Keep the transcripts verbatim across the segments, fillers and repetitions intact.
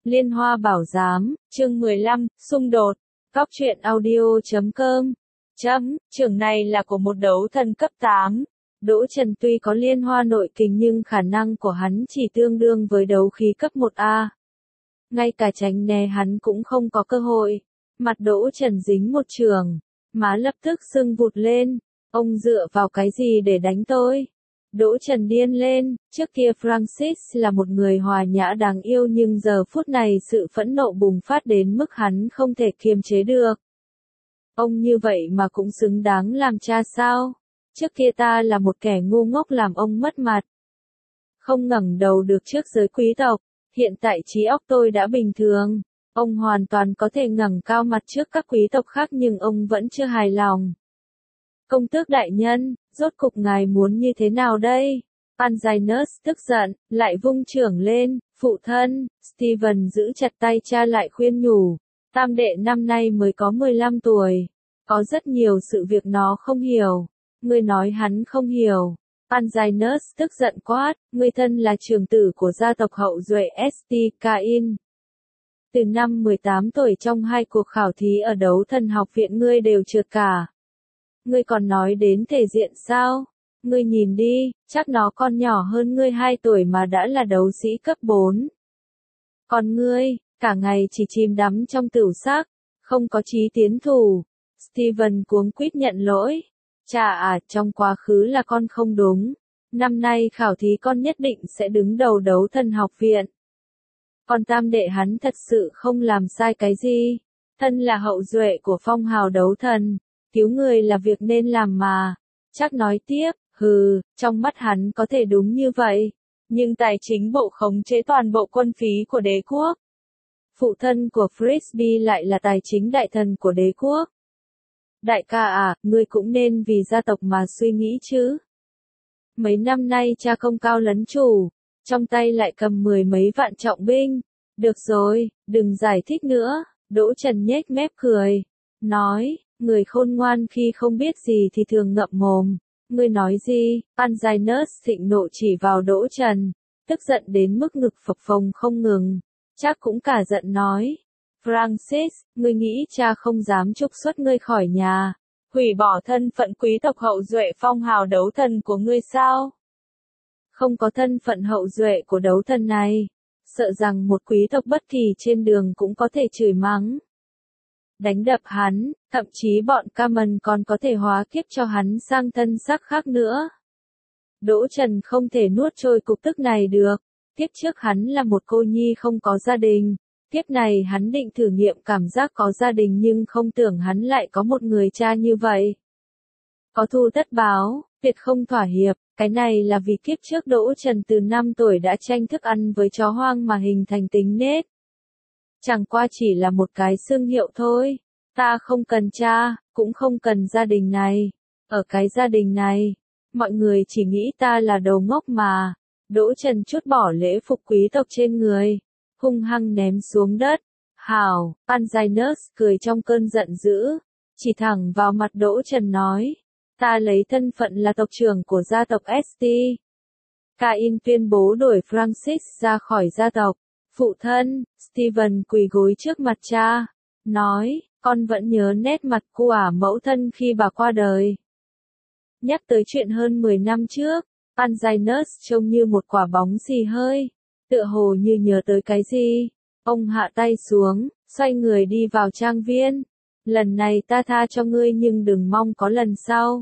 Liên Hoa Bảo Giám, chương mười lăm, xung đột. Góc truyện audio chấm com. Chấm, trường này là của một đấu thần cấp tám. Đỗ Trần tuy có liên hoa nội kình nhưng khả năng của hắn chỉ tương đương với đấu khí cấp một A. Ngay cả tránh né hắn cũng không có cơ hội. Mặt Đỗ Trần dính một trường, má lập tức sưng vụt lên. Ông dựa vào cái gì để đánh tôi? Đỗ Trần điên lên, trước kia Francis là một người hòa nhã đáng yêu nhưng giờ phút này sự phẫn nộ bùng phát đến mức hắn không thể kiềm chế được. Ông như vậy mà cũng xứng đáng làm cha sao? Trước kia ta là một kẻ ngu ngốc làm ông mất mặt. Không ngẩng đầu được trước giới quý tộc, hiện tại trí óc tôi đã bình thường. Ông hoàn toàn có thể ngẩng cao mặt trước các quý tộc khác nhưng ông vẫn chưa hài lòng. Công tước đại nhân, rốt cục ngài muốn như thế nào đây? Panzinus tức giận, lại vung chưởng lên, phụ thân. Stephen giữ chặt tay cha lại khuyên nhủ. Tam đệ năm nay mới có mười lăm tuổi. Có rất nhiều sự việc nó không hiểu. Ngươi nói hắn không hiểu. Panzinus tức giận quát, ngươi thân là trưởng tử của gia tộc hậu duệ St. Cain. Từ năm mười tám tuổi trong hai cuộc khảo thí ở đấu thần học viện ngươi đều trượt cả. Ngươi còn nói đến thể diện sao? Ngươi nhìn đi, chắc nó còn nhỏ hơn ngươi hai tuổi mà đã là đấu sĩ cấp bốn. Còn ngươi, cả ngày chỉ chìm đắm trong tửu sắc, không có chí tiến thủ. Stephen cuống quýt nhận lỗi. Chà à, trong quá khứ là con không đúng. Năm nay khảo thí con nhất định sẽ đứng đầu đấu thần học viện. Còn tam đệ hắn thật sự không làm sai cái gì. Thân là hậu duệ của phong hào đấu thần. Cứu người là việc nên làm mà. Chắc nói tiếp, hừ, trong mắt hắn có thể đúng như vậy. Nhưng tài chính bộ khống chế toàn bộ quân phí của đế quốc. Phụ thân của Frisbee lại là tài chính đại thần của đế quốc. Đại ca à, ngươi cũng nên vì gia tộc mà suy nghĩ chứ. Mấy năm nay cha công cao lấn chủ, trong tay lại cầm mười mấy vạn trọng binh. Được rồi, đừng giải thích nữa. Đỗ Trần nhếch mép cười. Nói, người khôn ngoan khi không biết gì thì thường ngậm mồm. Ngươi nói gì? Panzinus thịnh nộ chỉ vào Đỗ Trần, tức giận đến mức ngực phập phồng không ngừng. Chắc cũng cả giận nói. Francis, ngươi nghĩ cha không dám trục xuất ngươi khỏi nhà, hủy bỏ thân phận quý tộc hậu duệ phong hào đấu thần của ngươi sao? Không có thân phận hậu duệ của đấu thần này, sợ rằng một quý tộc bất kỳ trên đường cũng có thể chửi mắng. Đánh đập hắn, thậm chí bọn Cameron còn có thể hóa kiếp cho hắn sang thân xác khác nữa. Đỗ Trần không thể nuốt trôi cục tức này được. Kiếp trước hắn là một cô nhi không có gia đình. Kiếp này hắn định thử nghiệm cảm giác có gia đình nhưng không tưởng hắn lại có một người cha như vậy. Có thù tất báo, tuyệt không thỏa hiệp. Cái này là vì kiếp trước Đỗ Trần từ năm tuổi đã tranh thức ăn với chó hoang mà hình thành tính nết. Chẳng qua chỉ là một cái xương hiệu thôi. Ta không cần cha, cũng không cần gia đình này. Ở cái gia đình này, mọi người chỉ nghĩ ta là đầu ngốc mà. Đỗ Trần trút bỏ lễ phục quý tộc trên người, hung hăng ném xuống đất. Hảo, Panzinus cười trong cơn giận dữ, chỉ thẳng vào mặt Đỗ Trần nói. Ta lấy thân phận là tộc trưởng của gia tộc St. Cain tuyên bố đuổi Francis ra khỏi gia tộc. Phụ thân, Stephen quỳ gối trước mặt cha, nói, con vẫn nhớ nét mặt của mẫu thân khi bà qua đời. Nhắc tới chuyện hơn mười năm trước, Panzinus trông như một quả bóng xì hơi, tựa hồ như nhớ tới cái gì. Ông hạ tay xuống, xoay người đi vào trang viên. Lần này ta tha cho ngươi nhưng đừng mong có lần sau.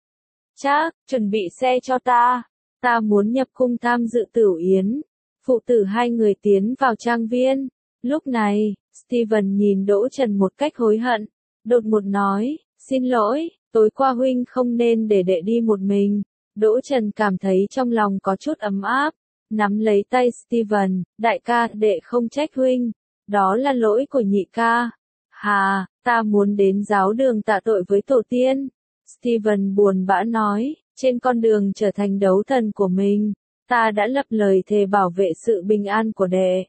Chắc, chuẩn bị xe cho ta. Ta muốn nhập cung tham dự tửu yến. Phụ tử hai người tiến vào trang viên. Lúc này, Stephen nhìn Đỗ Trần một cách hối hận. Đột ngột nói, xin lỗi, tối qua huynh không nên để đệ đi một mình. Đỗ Trần cảm thấy trong lòng có chút ấm áp. Nắm lấy tay Stephen, đại ca, đệ không trách huynh. Đó là lỗi của nhị ca. Hà, ta muốn đến giáo đường tạ tội với tổ tiên. Stephen buồn bã nói, trên con đường trở thành đấu thần của mình, ta đã lập lời thề bảo vệ sự bình an của đệ.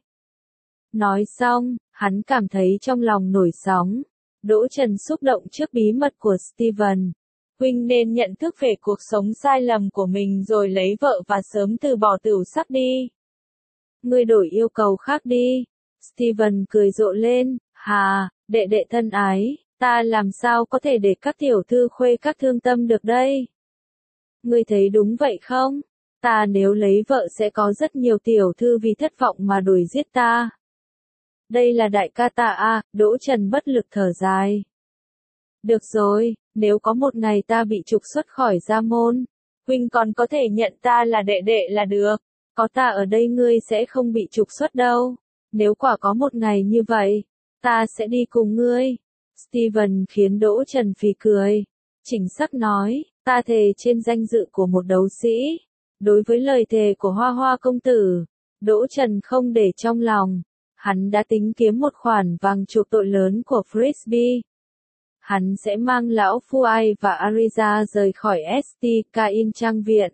Nói xong, hắn cảm thấy trong lòng nổi sóng. Đỗ Trần xúc động trước bí mật của Stephen. Huynh nên nhận thức về cuộc sống sai lầm của mình rồi lấy vợ và sớm từ bỏ tửu sắc đi. Ngươi đổi yêu cầu khác đi. Steven cười rộ lên, hà, đệ đệ thân ái, ta làm sao có thể để các tiểu thư khuê các thương tâm được đây? Ngươi thấy đúng vậy không? Ta nếu lấy vợ sẽ có rất nhiều tiểu thư vì thất vọng mà đuổi giết ta. Đây là đại ca ta à, Đỗ Trần bất lực thở dài. Được rồi, nếu có một ngày ta bị trục xuất khỏi gia môn, huynh còn có thể nhận ta là đệ đệ là được. Có ta ở đây ngươi sẽ không bị trục xuất đâu. Nếu quả có một ngày như vậy, ta sẽ đi cùng ngươi. Steven khiến Đỗ Trần phì cười. Chỉnh sắc nói, ta thề trên danh dự của một đấu sĩ. Đối với lời thề của Hoa Hoa công tử, Đỗ Trần không để trong lòng. Hắn đã tính kiếm một khoản vàng chuộc tội lớn của Frisbee. Hắn sẽ mang lão Phu Ai và Ariza rời khỏi ét tê Cain trang viện.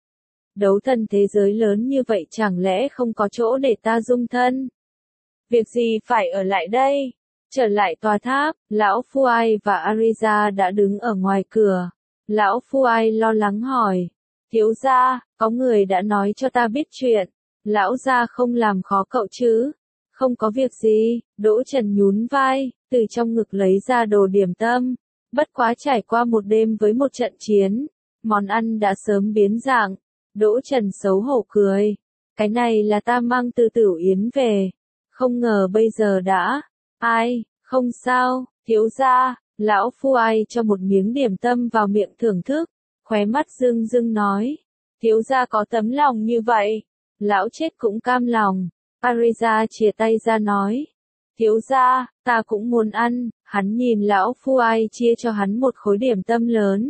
Đấu thần thế giới lớn như vậy chẳng lẽ không có chỗ để ta dung thân? Việc gì phải ở lại đây? Trở lại tòa tháp, lão Phu Ai và Ariza đã đứng ở ngoài cửa. Lão Phu Ai lo lắng hỏi. Thiếu gia, có người đã nói cho ta biết chuyện. Lão gia không làm khó cậu chứ? Không có việc gì, Đỗ Trần nhún vai, từ trong ngực lấy ra đồ điểm tâm. Bất quá trải qua một đêm với một trận chiến, món ăn đã sớm biến dạng. Đỗ Trần xấu hổ cười. Cái này là ta mang từ Tửu Yến về. Không ngờ bây giờ đã. Ai, không sao, thiếu gia. Lão Phu Ai cho một miếng điểm tâm vào miệng thưởng thức. Khóe mắt rưng rưng nói. Thiếu gia có tấm lòng như vậy. Lão chết cũng cam lòng. Ariza chìa tay ra nói. Thiếu gia, ta cũng muốn ăn. Hắn nhìn lão Phu Ai chia cho hắn một khối điểm tâm lớn.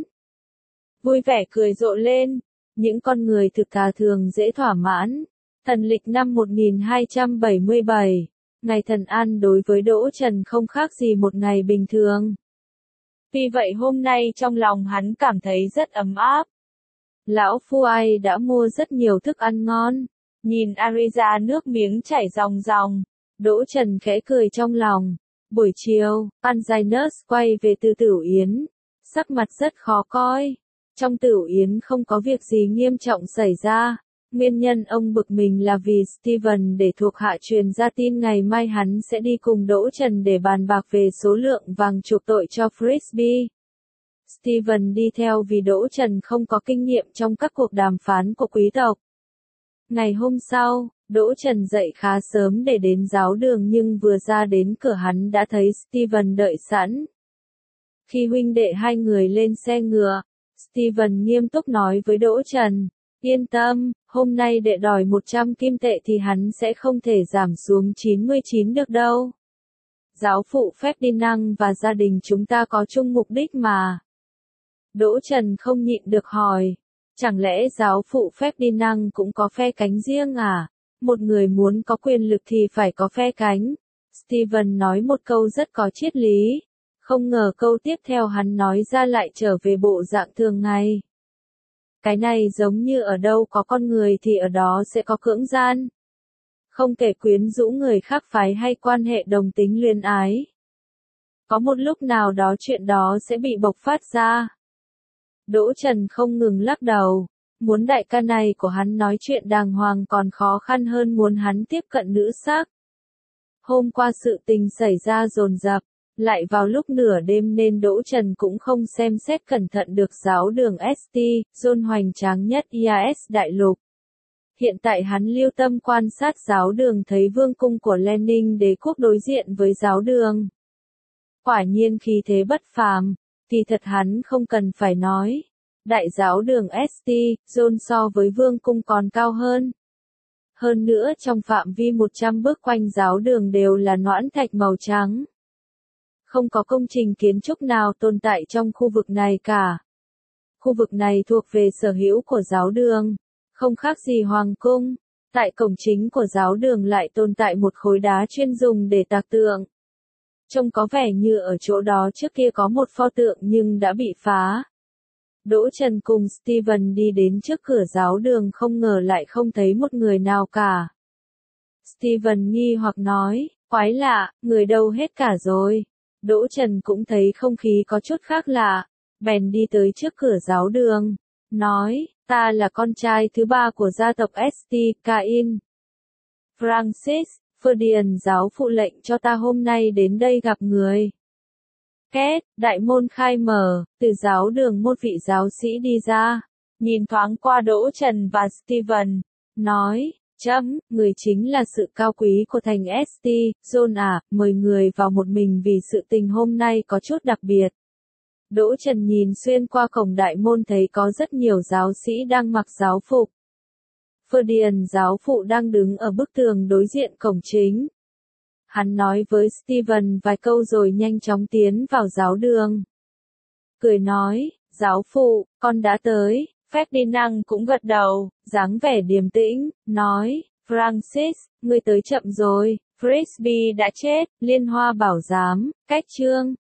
Vui vẻ cười rộ lên. Những con người thực thà thường dễ thỏa mãn. Thần lịch năm một nghìn hai trăm bảy mươi bảy. Ngày thần an đối với Đỗ Trần không khác gì một ngày bình thường. Vì vậy hôm nay trong lòng hắn cảm thấy rất ấm áp. Lão Phu Ai đã mua rất nhiều thức ăn ngon. Nhìn Ariza nước miếng chảy ròng ròng. Đỗ Trần khẽ cười trong lòng. Buổi chiều, Anginus quay về từ Tửu Yến. Sắc mặt rất khó coi. Trong Tửu Yến không có việc gì nghiêm trọng xảy ra. Nguyên nhân ông bực mình là vì Steven để thuộc hạ truyền ra tin ngày mai hắn sẽ đi cùng Đỗ Trần để bàn bạc về số lượng vàng chuộc tội cho Frisbee. Steven đi theo vì Đỗ Trần không có kinh nghiệm trong các cuộc đàm phán của quý tộc. Ngày hôm sau, Đỗ Trần dậy khá sớm để đến giáo đường nhưng vừa ra đến cửa hắn đã thấy Steven đợi sẵn. Khi huynh đệ hai người lên xe ngựa, Steven nghiêm túc nói với Đỗ Trần, yên tâm, hôm nay đệ đòi một trăm kim tệ thì hắn sẽ không thể giảm xuống chín mươi chín được đâu. Giáo phụ Ferdinand và gia đình chúng ta có chung mục đích mà. Đỗ Trần không nhịn được hỏi, chẳng lẽ giáo phụ Ferdinand cũng có phe cánh riêng à? Một người muốn có quyền lực thì phải có phe cánh. Steven nói một câu rất có triết lý. Không ngờ câu tiếp theo hắn nói ra lại trở về bộ dạng thường ngày. Cái này giống như ở đâu có con người thì ở đó sẽ có cưỡng gian. Không kể quyến rũ người khác phái hay quan hệ đồng tính luyến ái. Có một lúc nào đó chuyện đó sẽ bị bộc phát ra. Đỗ Trần không ngừng lắc đầu. Muốn đại ca này của hắn nói chuyện đàng hoàng còn khó khăn hơn muốn hắn tiếp cận nữ sắc. Hôm qua sự tình xảy ra dồn dập. Lại vào lúc nửa đêm nên Đỗ Trần cũng không xem xét cẩn thận được giáo đường ét tê, John hoành tráng nhất i a ét đại lục. Hiện tại hắn lưu tâm quan sát giáo đường thấy vương cung của Lenin đế quốc đối diện với giáo đường. Quả nhiên khí thế bất phàm, thì thật hắn không cần phải nói. Đại giáo đường ét tê, John so với vương cung còn cao hơn. Hơn nữa trong phạm vi một trăm bước quanh giáo đường đều là noãn thạch màu trắng. Không có công trình kiến trúc nào tồn tại trong khu vực này cả. Khu vực này thuộc về sở hữu của giáo đường, không khác gì hoàng cung. Tại cổng chính của giáo đường lại tồn tại một khối đá chuyên dùng để tạc tượng. Trông có vẻ như ở chỗ đó trước kia có một pho tượng nhưng đã bị phá. Đỗ Trần cùng Steven đi đến trước cửa giáo đường không ngờ lại không thấy một người nào cả. Steven nghi hoặc nói, quái lạ, người đâu hết cả rồi. Đỗ Trần cũng thấy không khí có chút khác lạ, bèn đi tới trước cửa giáo đường, nói, ta là con trai thứ ba của gia tộc ét tê Cain. Francis, Ferdinand giáo phụ lệnh cho ta hôm nay đến đây gặp người. Két, đại môn khai mở, từ giáo đường một vị giáo sĩ đi ra, nhìn thoáng qua Đỗ Trần và Steven, nói, chấm, người chính là sự cao quý của thành ét tê, John à, mời người vào một mình vì sự tình hôm nay có chút đặc biệt. Đỗ Trần nhìn xuyên qua cổng đại môn thấy có rất nhiều giáo sĩ đang mặc giáo phục. Ferdinand giáo phụ đang đứng ở bức tường đối diện cổng chính. Hắn nói với Steven vài câu rồi nhanh chóng tiến vào giáo đường. Cười nói, giáo phụ, con đã tới. Ferdinand cũng gật đầu, dáng vẻ điềm tĩnh, nói, Francis, ngươi tới chậm rồi, Frisbee đã chết, Liên Hoa bảo giám, cách chương.